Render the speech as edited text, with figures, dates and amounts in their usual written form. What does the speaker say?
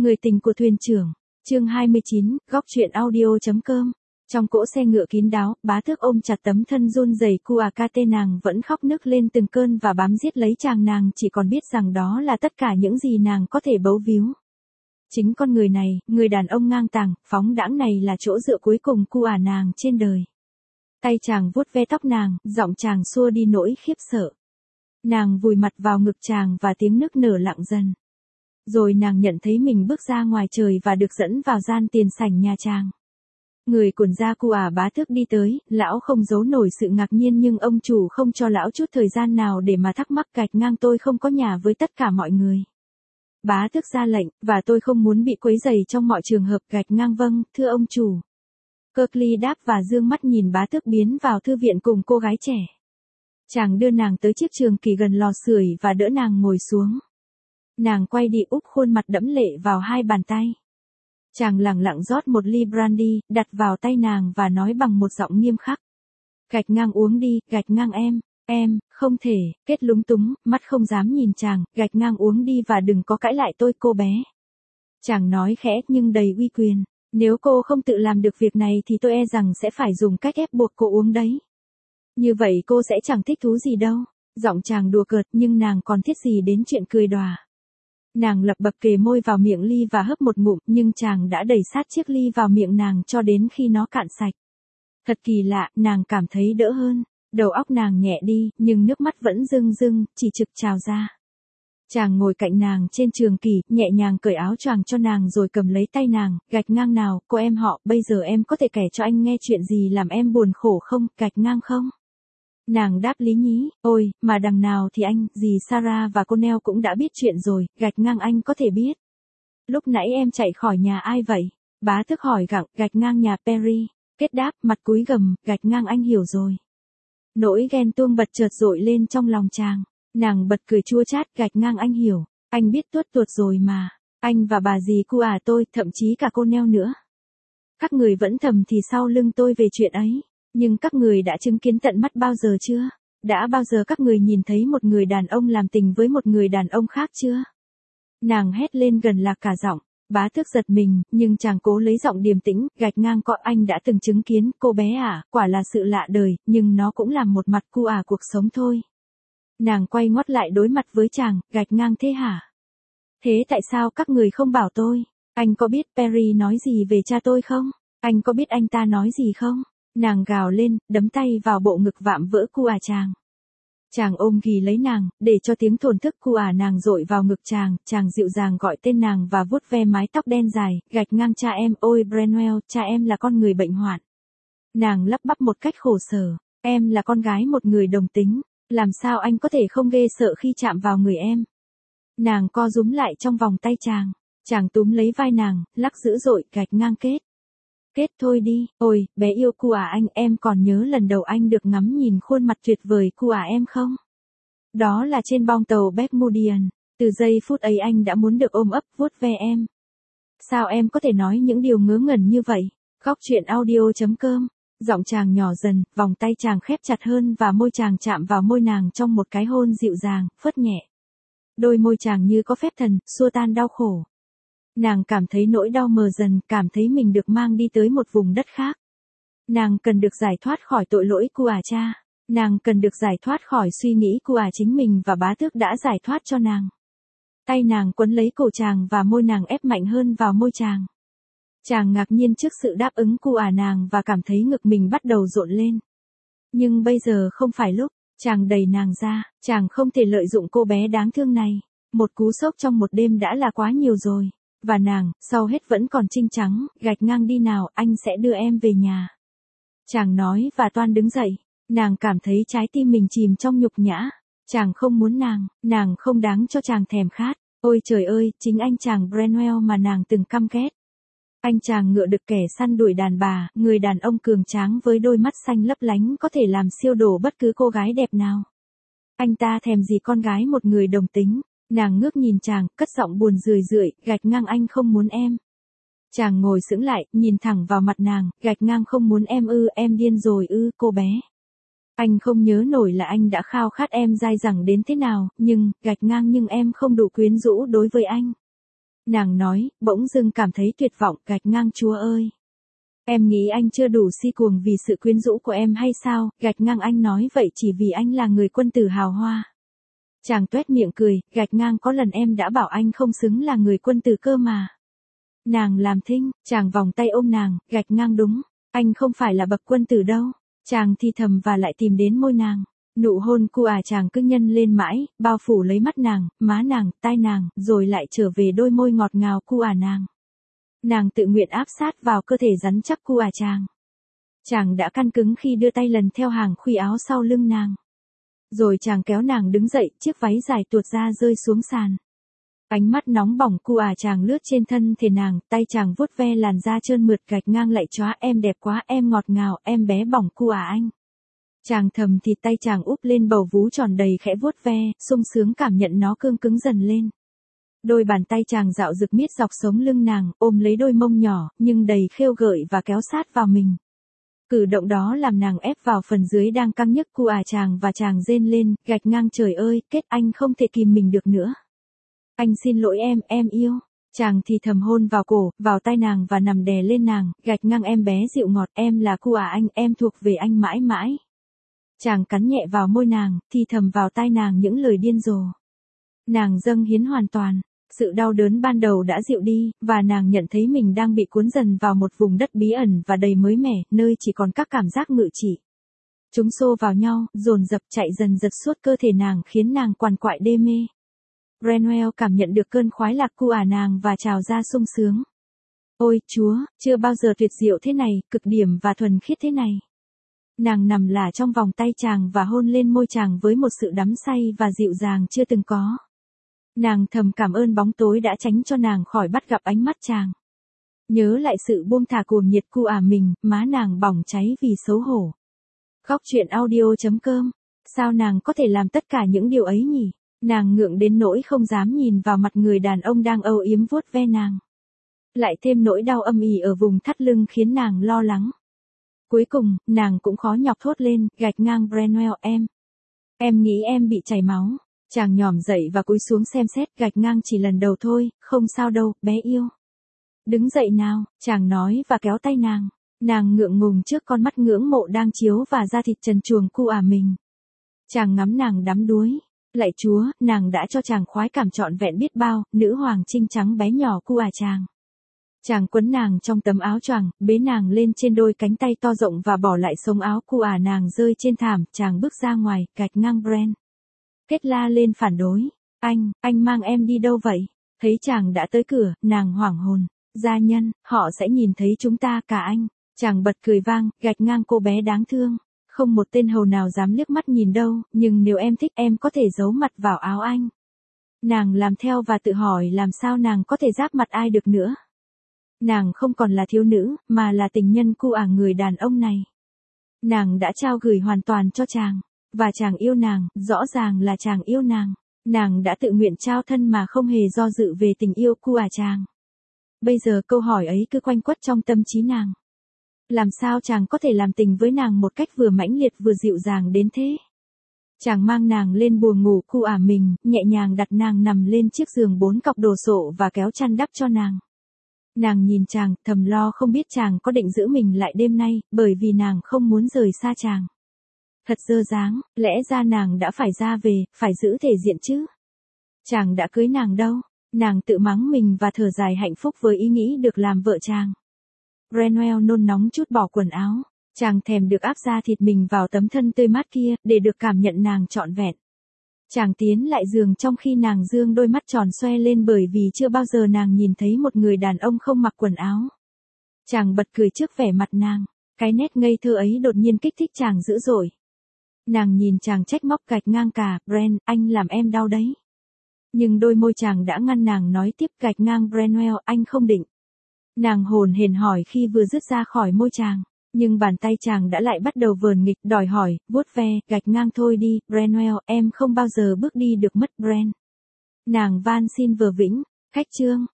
Người tình của thuyền trưởng. Chương 29, góc truyện audio.com. Trong cỗ xe ngựa kín đáo, Bá Tước ôm chặt tấm thân run rẩy Kuakate, nàng vẫn khóc nức lên từng cơn và bám giết lấy chàng. Nàng chỉ còn biết rằng đó là tất cả những gì nàng có thể bấu víu. Chính con người này, người đàn ông ngang tàng, phóng đãng này là chỗ dựa cuối cùng của nàng trên đời. Tay chàng vuốt ve tóc nàng, giọng chàng xua đi nỗi khiếp sợ. Nàng vùi mặt vào ngực chàng và tiếng nức nở lặng dần. Rồi nàng nhận thấy mình bước ra ngoài trời và được dẫn vào gian tiền sảnh nhà chàng. Người quản gia của Bá Tước đi tới, lão không giấu nổi sự ngạc nhiên, nhưng ông chủ không cho lão chút thời gian nào để mà thắc mắc. Gạch ngang, tôi không có nhà với tất cả mọi người. Bá Tước ra lệnh, và tôi không muốn bị quấy rầy trong mọi trường hợp. Gạch ngang, vâng, thưa ông chủ. Kirkly đáp và dương mắt nhìn Bá Tước biến vào thư viện cùng cô gái trẻ. Chàng đưa nàng tới chiếc trường kỳ gần lò sưởi và đỡ nàng ngồi xuống. Nàng quay đi úp khuôn mặt đẫm lệ vào hai bàn tay. Chàng lẳng lặng rót một ly brandy, đặt vào tay nàng và nói bằng một giọng nghiêm khắc. Gạch ngang, uống đi. Gạch ngang, em, không thể. Kết lúng túng, mắt không dám nhìn chàng. Gạch ngang, uống đi và đừng có cãi lại tôi, cô bé. Chàng nói khẽ nhưng đầy uy quyền. Nếu cô không tự làm được việc này thì tôi e rằng sẽ phải dùng cách ép buộc cô uống đấy. Như vậy cô sẽ chẳng thích thú gì đâu. Giọng chàng đùa cợt, nhưng nàng còn thiết gì đến chuyện cười đùa. Nàng lập bập kề môi vào miệng ly và hớp một ngụm, nhưng chàng đã đẩy sát chiếc ly vào miệng nàng cho đến khi nó cạn sạch. Thật kỳ lạ, nàng cảm thấy đỡ hơn. Đầu óc nàng nhẹ đi, nhưng nước mắt vẫn rưng rưng, chỉ trực trào ra. Chàng ngồi cạnh nàng trên trường kỷ, nhẹ nhàng cởi áo choàng cho nàng rồi cầm lấy tay nàng. Gạch ngang nào, cô em họ, bây giờ em có thể kể cho anh nghe chuyện gì làm em buồn khổ không? Gạch ngang không? Nàng đáp lý nhí, ôi, mà đằng nào thì anh, dì Sarah và cô Nell cũng đã biết chuyện rồi. Gạch ngang, anh có thể biết. Lúc nãy em chạy khỏi nhà ai vậy? Bá Tước hỏi gặng. Gạch ngang, nhà Perry. Kết đáp, mặt cúi gầm. Gạch ngang, anh hiểu rồi. Nỗi ghen tuông bật chợt dội lên trong lòng chàng. Nàng bật cười chua chát. Gạch ngang, anh hiểu. Anh biết tuốt tuột rồi mà. Anh và bà dì của tôi, thậm chí cả cô Nell nữa. Các người vẫn thầm thì sau lưng tôi về chuyện ấy. Nhưng các người đã chứng kiến tận mắt bao giờ chưa? Đã bao giờ các người nhìn thấy một người đàn ông làm tình với một người đàn ông khác chưa? Nàng hét lên gần lạc cả giọng. Bá Tước giật mình, nhưng chàng cố lấy giọng điềm tĩnh. Gạch ngang, có anh đã từng chứng kiến, cô bé à, quả là sự lạ đời, nhưng nó cũng là một mặt của cuộc sống thôi. Nàng quay ngoắt lại đối mặt với chàng. Gạch ngang, thế hả? Thế tại sao các người không bảo tôi? Anh có biết Perry nói gì về cha tôi không? Anh có biết anh ta nói gì không? Nàng gào lên, đấm tay vào bộ ngực vạm vỡ của chàng. Chàng ôm ghì lấy nàng, để cho tiếng thổn thức của nàng dội vào ngực chàng. Chàng dịu dàng gọi tên nàng và vuốt ve mái tóc đen dài. Gạch ngang, cha em, ôi Brenwell, cha em là con người bệnh hoạn. Nàng lắp bắp một cách khổ sở. Em là con gái một người đồng tính. Làm sao anh có thể không ghê sợ khi chạm vào người em? Nàng co rúm lại trong vòng tay chàng. Chàng túm lấy vai nàng, lắc dữ dội. Gạch ngang, kết thôi đi. Ôi, bé yêu của anh, em còn nhớ lần đầu anh được ngắm nhìn khuôn mặt tuyệt vời của em không? Đó là trên bong tàu Bermudian. Từ giây phút ấy anh đã muốn được ôm ấp, vuốt ve em. Sao em có thể nói những điều ngớ ngẩn như vậy? Góc truyện audio.com. Giọng chàng nhỏ dần, vòng tay chàng khép chặt hơn và môi chàng chạm vào môi nàng trong một cái hôn dịu dàng, phớt nhẹ. Đôi môi chàng như có phép thần, xua tan đau khổ. Nàng cảm thấy nỗi đau mờ dần, cảm thấy mình được mang đi tới một vùng đất khác. Nàng cần được giải thoát khỏi tội lỗi của cha. Nàng cần được giải thoát khỏi suy nghĩ của chính mình, và Bá Tước đã giải thoát cho nàng. Tay nàng quấn lấy cổ chàng và môi nàng ép mạnh hơn vào môi chàng. Chàng ngạc nhiên trước sự đáp ứng của nàng và cảm thấy ngực mình bắt đầu rộn lên. Nhưng bây giờ không phải lúc. Chàng đẩy nàng ra. Chàng không thể lợi dụng cô bé đáng thương này. Một cú sốc trong một đêm đã là quá nhiều rồi. Và nàng, sau hết vẫn còn trinh trắng. Gạch ngang, đi nào, anh sẽ đưa em về nhà. Chàng nói và toan đứng dậy. Nàng cảm thấy trái tim mình chìm trong nhục nhã. Chàng không muốn nàng không đáng cho chàng thèm khát. Ôi trời ơi, chính anh chàng Brenwell mà nàng từng căm ghét. Anh chàng ngựa đực kẻ săn đuổi đàn bà, người đàn ông cường tráng với đôi mắt xanh lấp lánh có thể làm siêu đổ bất cứ cô gái đẹp nào. Anh ta thèm gì con gái một người đồng tính. Nàng ngước nhìn chàng, cất giọng buồn rười rượi. Gạch ngang, anh không muốn em. Chàng ngồi sững lại, nhìn thẳng vào mặt nàng. Gạch ngang, không muốn em ư? Em điên rồi ư, cô bé. Anh không nhớ nổi là anh đã khao khát em dai dẳng đến thế nào, nhưng, gạch ngang, nhưng em không đủ quyến rũ đối với anh. Nàng nói, bỗng dưng cảm thấy tuyệt vọng, gạch ngang Chúa ơi. Em nghĩ anh chưa đủ si cuồng vì sự quyến rũ của em hay sao, gạch ngang anh nói vậy chỉ vì anh là người quân tử hào hoa. Chàng tuét miệng cười, gạch ngang có lần em đã bảo anh không xứng là người quân tử cơ mà. Nàng làm thinh, chàng vòng tay ôm nàng, gạch ngang đúng, anh không phải là bậc quân tử đâu. Chàng thì thầm và lại tìm đến môi nàng. Nụ hôn cu chàng cứ nhân lên mãi, bao phủ lấy mắt nàng, má nàng, tai nàng, rồi lại trở về đôi môi ngọt ngào cu nàng. Nàng tự nguyện áp sát vào cơ thể rắn chắc cu chàng. Chàng đã căn cứng khi đưa tay lần theo hàng khuy áo sau lưng nàng. Rồi chàng kéo nàng đứng dậy, chiếc váy dài tuột ra rơi xuống sàn. Ánh mắt nóng bỏng cu chàng lướt trên thân thể nàng, tay chàng vuốt ve làn da trơn mượt, gạch ngang lại chóa, em đẹp quá, em ngọt ngào, em bé bỏng cu anh. Chàng thầm thì tay chàng úp lên bầu vú tròn đầy khẽ vuốt ve, sung sướng cảm nhận nó cương cứng dần lên. Đôi bàn tay chàng dạo rực miết dọc sống lưng nàng, ôm lấy đôi mông nhỏ, nhưng đầy khêu gợi và kéo sát vào mình. Cử động đó làm nàng ép vào phần dưới đang căng nhức cu chàng và chàng rên lên, gạch ngang trời ơi, kết anh không thể kìm mình được nữa. Anh xin lỗi em yêu. Chàng thì thầm hôn vào cổ, vào tai nàng và nằm đè lên nàng, gạch ngang em bé dịu ngọt, em là cu anh, em thuộc về anh mãi mãi. Chàng cắn nhẹ vào môi nàng, thì thầm vào tai nàng những lời điên rồ. Nàng dâng hiến hoàn toàn, sự đau đớn ban đầu đã dịu đi, và nàng nhận thấy mình đang bị cuốn dần vào một vùng đất bí ẩn và đầy mới mẻ, nơi chỉ còn các cảm giác ngự trị. Chúng xô vào nhau, dồn dập chạy dần dật suốt cơ thể nàng khiến nàng quằn quại đê mê. Branwell cảm nhận được cơn khoái lạc cu nàng và trào ra sung sướng. Ôi Chúa, chưa bao giờ tuyệt diệu thế này, cực điểm và thuần khiết thế này. Nàng nằm lả trong vòng tay chàng và hôn lên môi chàng với một sự đắm say và dịu dàng chưa từng có. Nàng thầm cảm ơn bóng tối đã tránh cho nàng khỏi bắt gặp ánh mắt chàng. Nhớ lại sự buông thả cuồng nhiệt cu mình, má nàng bỏng cháy vì xấu hổ. Góc truyện audio.com. Sao nàng có thể làm tất cả những điều ấy nhỉ? Nàng ngượng đến nỗi không dám nhìn vào mặt người đàn ông đang âu yếm vuốt ve nàng. Lại thêm nỗi đau âm ỉ ở vùng thắt lưng khiến nàng lo lắng. Cuối cùng, nàng cũng khó nhọc thốt lên, gạch ngang Branwell em. Em nghĩ em bị chảy máu. Chàng nhòm dậy và cúi xuống xem xét, gạch ngang chỉ lần đầu thôi, không sao đâu, bé yêu. Đứng dậy nào, chàng nói và kéo tay nàng. Nàng ngượng ngùng trước con mắt ngưỡng mộ đang chiếu và da thịt trần truồng cu mình. Chàng ngắm nàng đắm đuối. Lạy Chúa, nàng đã cho chàng khoái cảm trọn vẹn biết bao, nữ hoàng trinh trắng bé nhỏ cu chàng. Chàng quấn nàng trong tấm áo choàng, bế nàng lên trên đôi cánh tay to rộng và bỏ lại sống áo cu nàng rơi trên thảm, chàng bước ra ngoài, gạch ngang Bran. Kết la lên phản đối. Anh mang em đi đâu vậy? Thấy chàng đã tới cửa, nàng hoảng hồn. Gia nhân, họ sẽ nhìn thấy chúng ta cả anh. Chàng bật cười vang, gạch ngang cô bé đáng thương. Không một tên hầu nào dám liếc mắt nhìn đâu, nhưng nếu em thích em có thể giấu mặt vào áo anh. Nàng làm theo và tự hỏi làm sao nàng có thể giáp mặt ai được nữa. Nàng không còn là thiếu nữ, mà là tình nhân cu người đàn ông này. Nàng đã trao gửi hoàn toàn cho chàng. Và chàng yêu nàng, rõ ràng là chàng yêu nàng. Nàng đã tự nguyện trao thân mà không hề do dự về tình yêu cu chàng. Bây giờ câu hỏi ấy cứ quanh quất trong tâm trí nàng. Làm sao chàng có thể làm tình với nàng một cách vừa mãnh liệt vừa dịu dàng đến thế? Chàng mang nàng lên buồng ngủ cu mình, nhẹ nhàng đặt nàng nằm lên chiếc giường 4 cọc đồ sộ và kéo chăn đắp cho nàng. Nàng nhìn chàng, thầm lo không biết chàng có định giữ mình lại đêm nay, bởi vì nàng không muốn rời xa chàng. Thật dơ dáng, lẽ ra nàng đã phải ra về, phải giữ thể diện chứ. Chàng đã cưới nàng đâu, nàng tự mắng mình và thở dài hạnh phúc với ý nghĩ được làm vợ chàng. Branwell nôn nóng trút bỏ quần áo, chàng thèm được áp da thịt mình vào tấm thân tươi mát kia, để được cảm nhận nàng trọn vẹn. Chàng tiến lại giường trong khi nàng dương đôi mắt tròn xoe lên bởi vì chưa bao giờ nàng nhìn thấy một người đàn ông không mặc quần áo. Chàng bật cười trước vẻ mặt nàng, cái nét ngây thơ ấy đột nhiên kích thích chàng dữ dội. Nàng nhìn chàng trách móc gạch ngang cả, Bran, anh làm em đau đấy. Nhưng đôi môi chàng đã ngăn nàng nói tiếp, gạch ngang Branwell, anh không định. Nàng hồn hển hỏi khi vừa dứt ra khỏi môi chàng, nhưng bàn tay chàng đã lại bắt đầu vờn nghịch, đòi hỏi, vuốt ve, gạch ngang thôi đi, Branwell, em không bao giờ bước đi được mất Bran. Nàng van xin vờ vĩnh, khách trương,